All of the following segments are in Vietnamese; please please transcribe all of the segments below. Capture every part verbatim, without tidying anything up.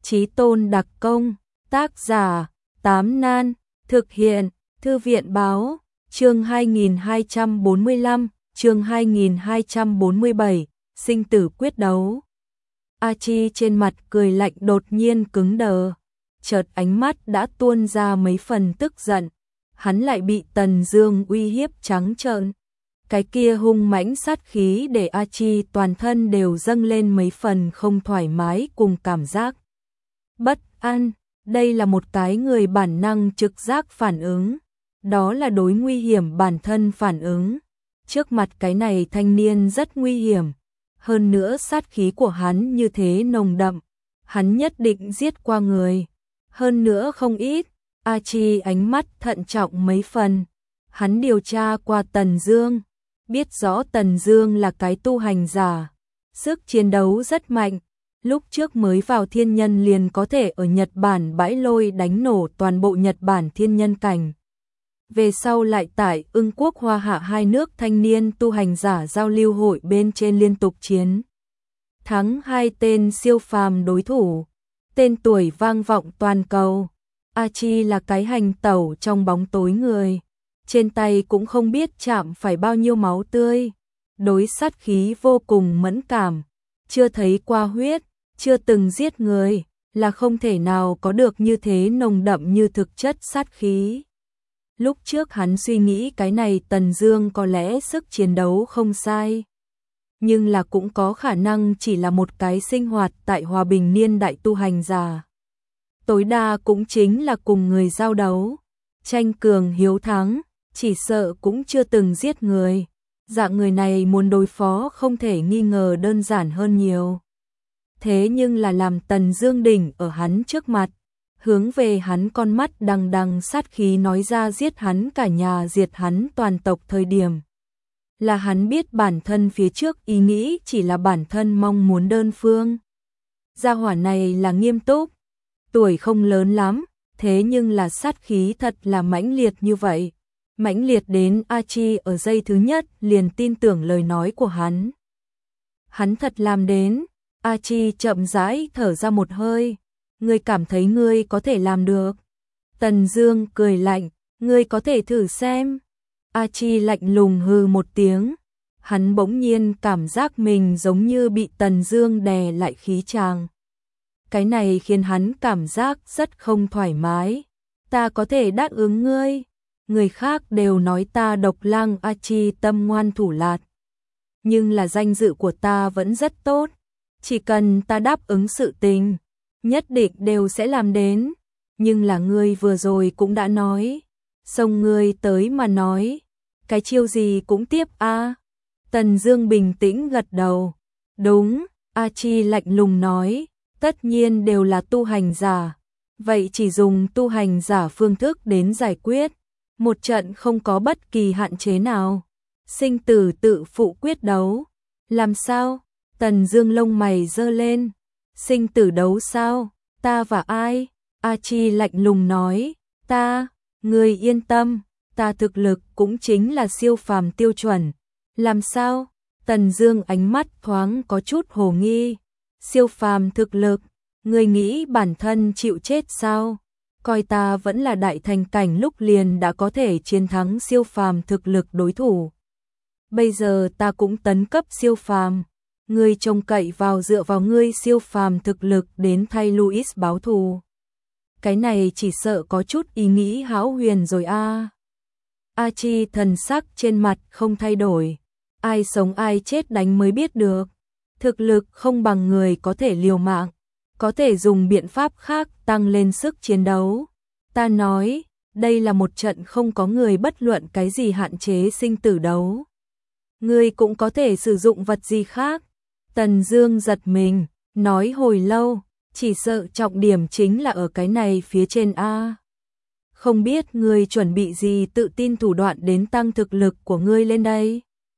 Chí tôn đặc công, tác giả, Tám Nan, thực hiện, Thư viện báo, chương hai nghìn hai trăm bốn mươi lăm, chương hai nghìn hai trăm bốn mươi bảy, sinh tử quyết đấu. A Chi trên mặt cười lạnh đột nhiên cứng đờ, chợt ánh mắt đã tuôn ra mấy phần tức giận, hắn lại bị Tần Dương uy hiếp trắng trợn. Cái kia hung mãnh sát khí để A Chi toàn thân đều dâng lên mấy phần không thoải mái cùng cảm giác bất an. Đây là một cái người bản năng trực giác phản ứng, đó là đối nguy hiểm bản thân phản ứng. Trước mặt cái này thanh niên rất nguy hiểm, hơn nữa sát khí của hắn như thế nồng đậm, hắn nhất định giết qua người, hơn nữa không ít. A Chi ánh mắt thận trọng mấy phần, hắn điều tra qua Tần Dương, biết rõ Tần Dương là cái tu hành giả, sức chiến đấu rất mạnh, lúc trước mới vào thiên nhân liền có thể ở Nhật Bản bãi lôi đánh nổ toàn bộ Nhật Bản thiên nhân cảnh. Về sau lại tại Ưng Quốc Hoa Hạ hai nước thanh niên tu hành giả giao lưu hội bên trên liên tục chiến thắng hai tên siêu phàm đối thủ, tên tuổi vang vọng toàn cầu. A Chi là cái hành tẩu trong bóng tối người, trên tay cũng không biết chạm phải bao nhiêu máu tươi, đối sát khí vô cùng mẫn cảm, chưa thấy qua huyết, chưa từng giết người, là không thể nào có được như thế nồng đậm như thực chất sát khí. Lúc trước hắn suy nghĩ cái này Tần Dương có lẽ sức chiến đấu không sai, nhưng là cũng có khả năng chỉ là một cái sinh hoạt tại hòa bình niên đại tu hành giả. Tối đa cũng chính là cùng người giao đấu, tranh cường hiếu thắng, chỉ sợ cũng chưa từng giết người. Dạng người này muốn đối phó không thể nghi ngờ đơn giản hơn nhiều. Thế nhưng là làm Tần Dương đỉnh ở hắn trước mặt, hướng về hắn con mắt đằng đằng sát khí nói ra giết hắn cả nhà diệt hắn toàn tộc thời điểm. Là hắn biết bản thân phía trước ý nghĩ chỉ là bản thân mong muốn đơn phương. Gia hỏa này là nghiêm túc, tuổi không lớn lắm, thế nhưng là sát khí thật là mãnh liệt như vậy. Mãnh liệt đến A Chi ở giây thứ nhất liền tin tưởng lời nói của hắn. Hắn thật làm đến. A Chi chậm rãi thở ra một hơi. Ngươi cảm thấy ngươi có thể làm được? Tần Dương cười lạnh, ngươi có thể thử xem. A Chi lạnh lùng hừ một tiếng. Hắn bỗng nhiên cảm giác mình giống như bị Tần Dương đè lại khí tràng. Cái này khiến hắn cảm giác rất không thoải mái. Ta có thể đáp ứng ngươi. Người khác đều nói ta độc lang A Chi tâm ngoan thủ lạt. Nhưng là danh dự của ta vẫn rất tốt. Chỉ cần ta đáp ứng sự tình, nhất định đều sẽ làm đến. Nhưng là ngươi vừa rồi cũng đã nói. Xông ngươi tới mà nói. Cái chiêu gì cũng tiếp a à? Tần Dương bình tĩnh gật đầu. Đúng, A Chi lạnh lùng nói. Tất nhiên đều là tu hành giả. Vậy chỉ dùng tu hành giả phương thức đến giải quyết. Một trận không có bất kỳ hạn chế nào. Sinh tử tự phụ quyết đấu. Làm sao? Tần Dương lông mày giơ lên. Sinh tử đấu sao? Ta và ai? A Chi lạnh lùng nói. Ta, ngươi yên tâm, ta thực lực cũng chính là siêu phàm tiêu chuẩn. Làm sao? Tần Dương ánh mắt thoáng có chút hồ nghi. Siêu phàm thực lực, ngươi nghĩ bản thân chịu chết sao? Coi ta vẫn là đại thành cảnh lúc liền đã có thể chiến thắng siêu phàm thực lực đối thủ. Bây giờ ta cũng tấn cấp siêu phàm, ngươi trông cậy vào dựa vào ngươi siêu phàm thực lực đến thay Louis báo thù. Cái này chỉ sợ có chút ý nghĩ hão huyền rồi a. À. A Chi thần sắc trên mặt không thay đổi, ai sống ai chết đánh mới biết được. Thực lực không bằng người có thể liều mạng, có thể dùng biện pháp khác tăng lên sức chiến đấu. Ta nói, đây là một trận không có người bất luận cái gì hạn chế sinh tử đấu. Ngươi cũng có thể sử dụng vật gì khác. Tần Dương giật mình, nói hồi lâu, chỉ sợ trọng điểm chính là ở cái này phía trên a. Không biết ngươi chuẩn bị gì tự tin thủ đoạn đến tăng thực lực của ngươi lên đây?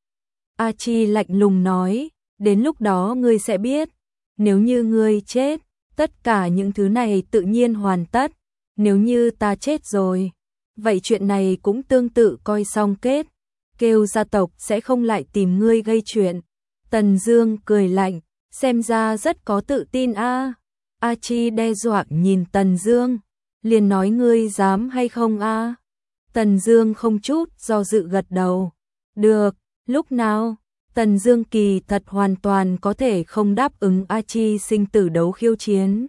A Chi lạnh lùng nói, đến lúc đó ngươi sẽ biết, nếu như ngươi chết, tất cả những thứ này tự nhiên hoàn tất, nếu như ta chết rồi, vậy chuyện này cũng tương tự coi xong kết, kêu gia tộc sẽ không lại tìm ngươi gây chuyện. Tần Dương cười lạnh, xem ra rất có tự tin a. A Chi đe dọa nhìn Tần Dương, liền nói ngươi dám hay không a? Tần Dương không chút do dự gật đầu. Được, lúc nào? Tần Dương kỳ thật hoàn toàn có thể không đáp ứng A Chi sinh tử đấu khiêu chiến.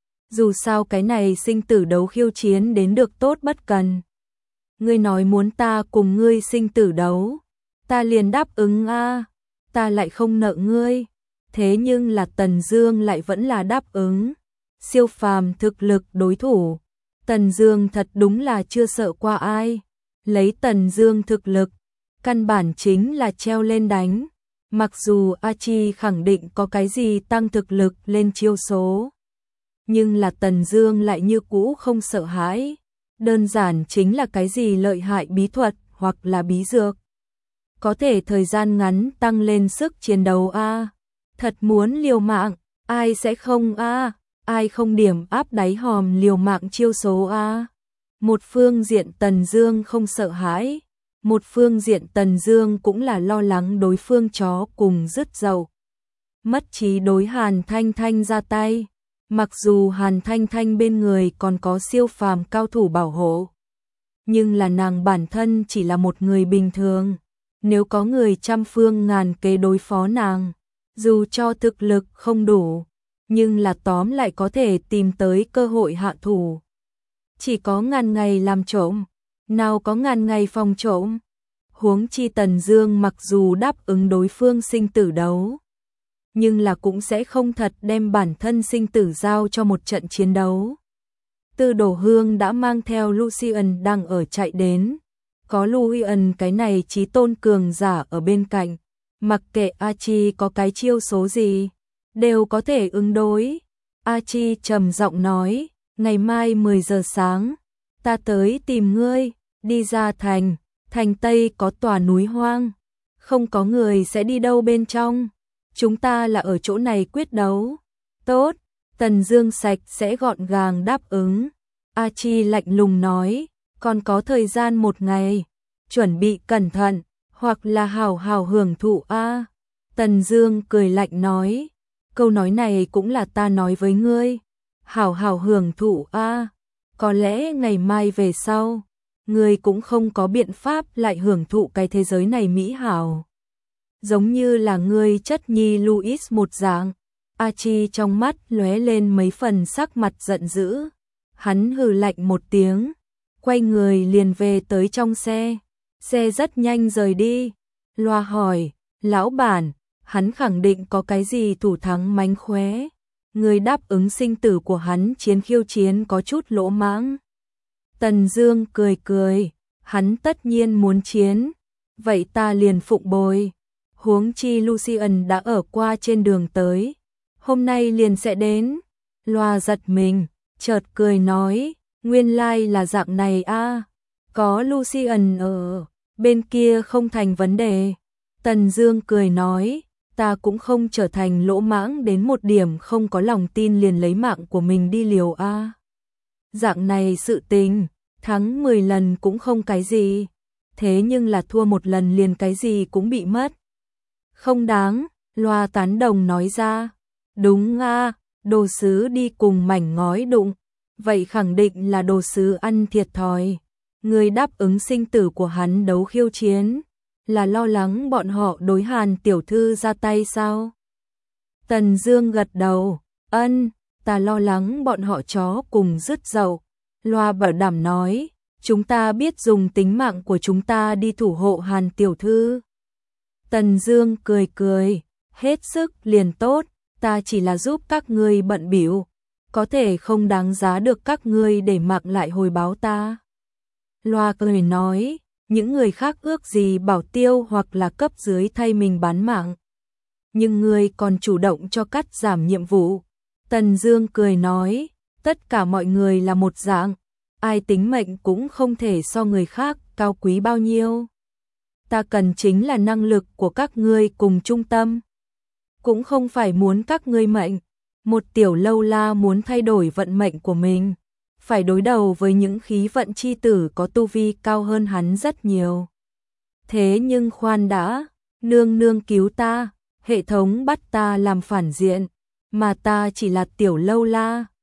Dù sao cái này sinh tử đấu khiêu chiến đến được tốt bất cần. Ngươi nói muốn ta cùng ngươi sinh tử đấu, ta liền đáp ứng a, ta lại không nợ ngươi. Thế nhưng là Tần Dương lại vẫn là đáp ứng. Siêu phàm thực lực đối thủ, Tần Dương thật đúng là chưa sợ qua ai. Lấy Tần Dương thực lực, căn bản chính là treo lên đánh. Mặc dù A Chi khẳng định có cái gì tăng thực lực lên chiêu số, nhưng là Tần Dương lại như cũ không sợ hãi. Đơn giản chính là cái gì lợi hại bí thuật hoặc là bí dược, có thể thời gian ngắn tăng lên sức chiến đấu a. Thật muốn liều mạng, ai sẽ không a? Ai không điểm áp đáy hòm liều mạng chiêu số a? Một phương diện Tần Dương không sợ hãi, một phương diện Tần Dương cũng là lo lắng đối phương chó cùng rứt dậu. Mất trí đối Hàn Thanh Thanh ra tay. Mặc dù Hàn Thanh Thanh bên người còn có siêu phàm cao thủ bảo hộ, nhưng là nàng bản thân chỉ là một người bình thường. Nếu có người trăm phương ngàn kế đối phó nàng, dù cho thực lực không đủ, nhưng là tóm lại có thể tìm tới cơ hội hạ thủ. Chỉ có ngàn ngày làm trộm, nào có ngàn ngày phòng trộm. Huống chi Tần Dương mặc dù đáp ứng đối phương sinh tử đấu, nhưng là cũng sẽ không thật đem bản thân sinh tử giao cho một trận chiến đấu. Tư Đồ Hương đã mang theo Lucian đang ở chạy đến, có Lucian cái này chí tôn cường giả ở bên cạnh, mặc kệ A Chi có cái chiêu số gì, đều có thể ứng đối. A Chi trầm giọng nói, ngày mai mười giờ sáng, ta tới tìm ngươi, đi ra thành, thành Tây có tòa núi hoang, không có người sẽ đi đâu bên trong. Chúng ta là ở chỗ này quyết đấu. Tốt, Tần Dương sạch sẽ gọn gàng đáp ứng. A Chi lạnh lùng nói, còn có thời gian một ngày, chuẩn bị cẩn thận, hoặc là hào hào hưởng thụ a. Tần Dương cười lạnh nói, câu nói này cũng là ta nói với ngươi, hào hào hưởng thụ a, có lẽ ngày mai về sau, ngươi cũng không có biện pháp lại hưởng thụ cái thế giới này mỹ hảo. Giống như là ngươi chất nhi Louis một dạng. A Chi trong mắt lóe lên mấy phần sắc mặt giận dữ. Hắn hừ lạnh một tiếng, quay người liền về tới trong xe. Xe rất nhanh rời đi. Loa hỏi, lão bản, hắn khẳng định có cái gì thủ thắng mánh khóe. Người đáp ứng sinh tử của hắn chiến khiêu chiến có chút lỗ mãng. Tần Dương cười cười, hắn tất nhiên muốn chiến, vậy ta liền phụng bồi. Huống chi Lucian đã ở qua trên đường tới, hôm nay liền sẽ đến. Loa giật mình, chợt cười nói, nguyên lai là dạng này a, có Lucian ở, bên kia không thành vấn đề. Tần Dương cười nói, ta cũng không trở thành lỗ mãng đến một điểm không có lòng tin liền lấy mạng của mình đi liều a. Dạng này sự tình, thắng mười lần cũng không cái gì, thế nhưng là thua một lần liền cái gì cũng bị mất. Không đáng, Loa tán đồng nói ra. Đúng a, đồ sứ đi cùng mảnh ngói đụng, vậy khẳng định là đồ sứ ăn thiệt thòi. Người đáp ứng sinh tử của hắn đấu khiêu chiến, là lo lắng bọn họ đối Hàn tiểu thư ra tay sao? Tần Dương gật đầu, ân, ta lo lắng bọn họ chó cùng rứt dậu. Loa bảo đảm nói, chúng ta biết dùng tính mạng của chúng ta đi thủ hộ Hàn tiểu thư. Tần Dương cười cười, hết sức liền tốt, ta chỉ là giúp các ngươi bận bịu, có thể không đáng giá được các ngươi để mạng lại hồi báo ta. Loa cười nói, những người khác ước gì bảo tiêu hoặc là cấp dưới thay mình bán mạng, nhưng ngươi còn chủ động cho cắt giảm nhiệm vụ. Tần Dương cười nói, tất cả mọi người là một dạng, ai tính mệnh cũng không thể so người khác cao quý bao nhiêu. Ta cần chính là năng lực của các ngươi cùng trung tâm, cũng không phải muốn các ngươi mệnh. Một tiểu lâu la muốn thay đổi vận mệnh của mình, phải đối đầu với những khí vận chi tử có tu vi cao hơn hắn rất nhiều. Thế nhưng khoan đã, nương nương cứu ta, hệ thống bắt ta làm phản diện, mà ta chỉ là tiểu lâu la.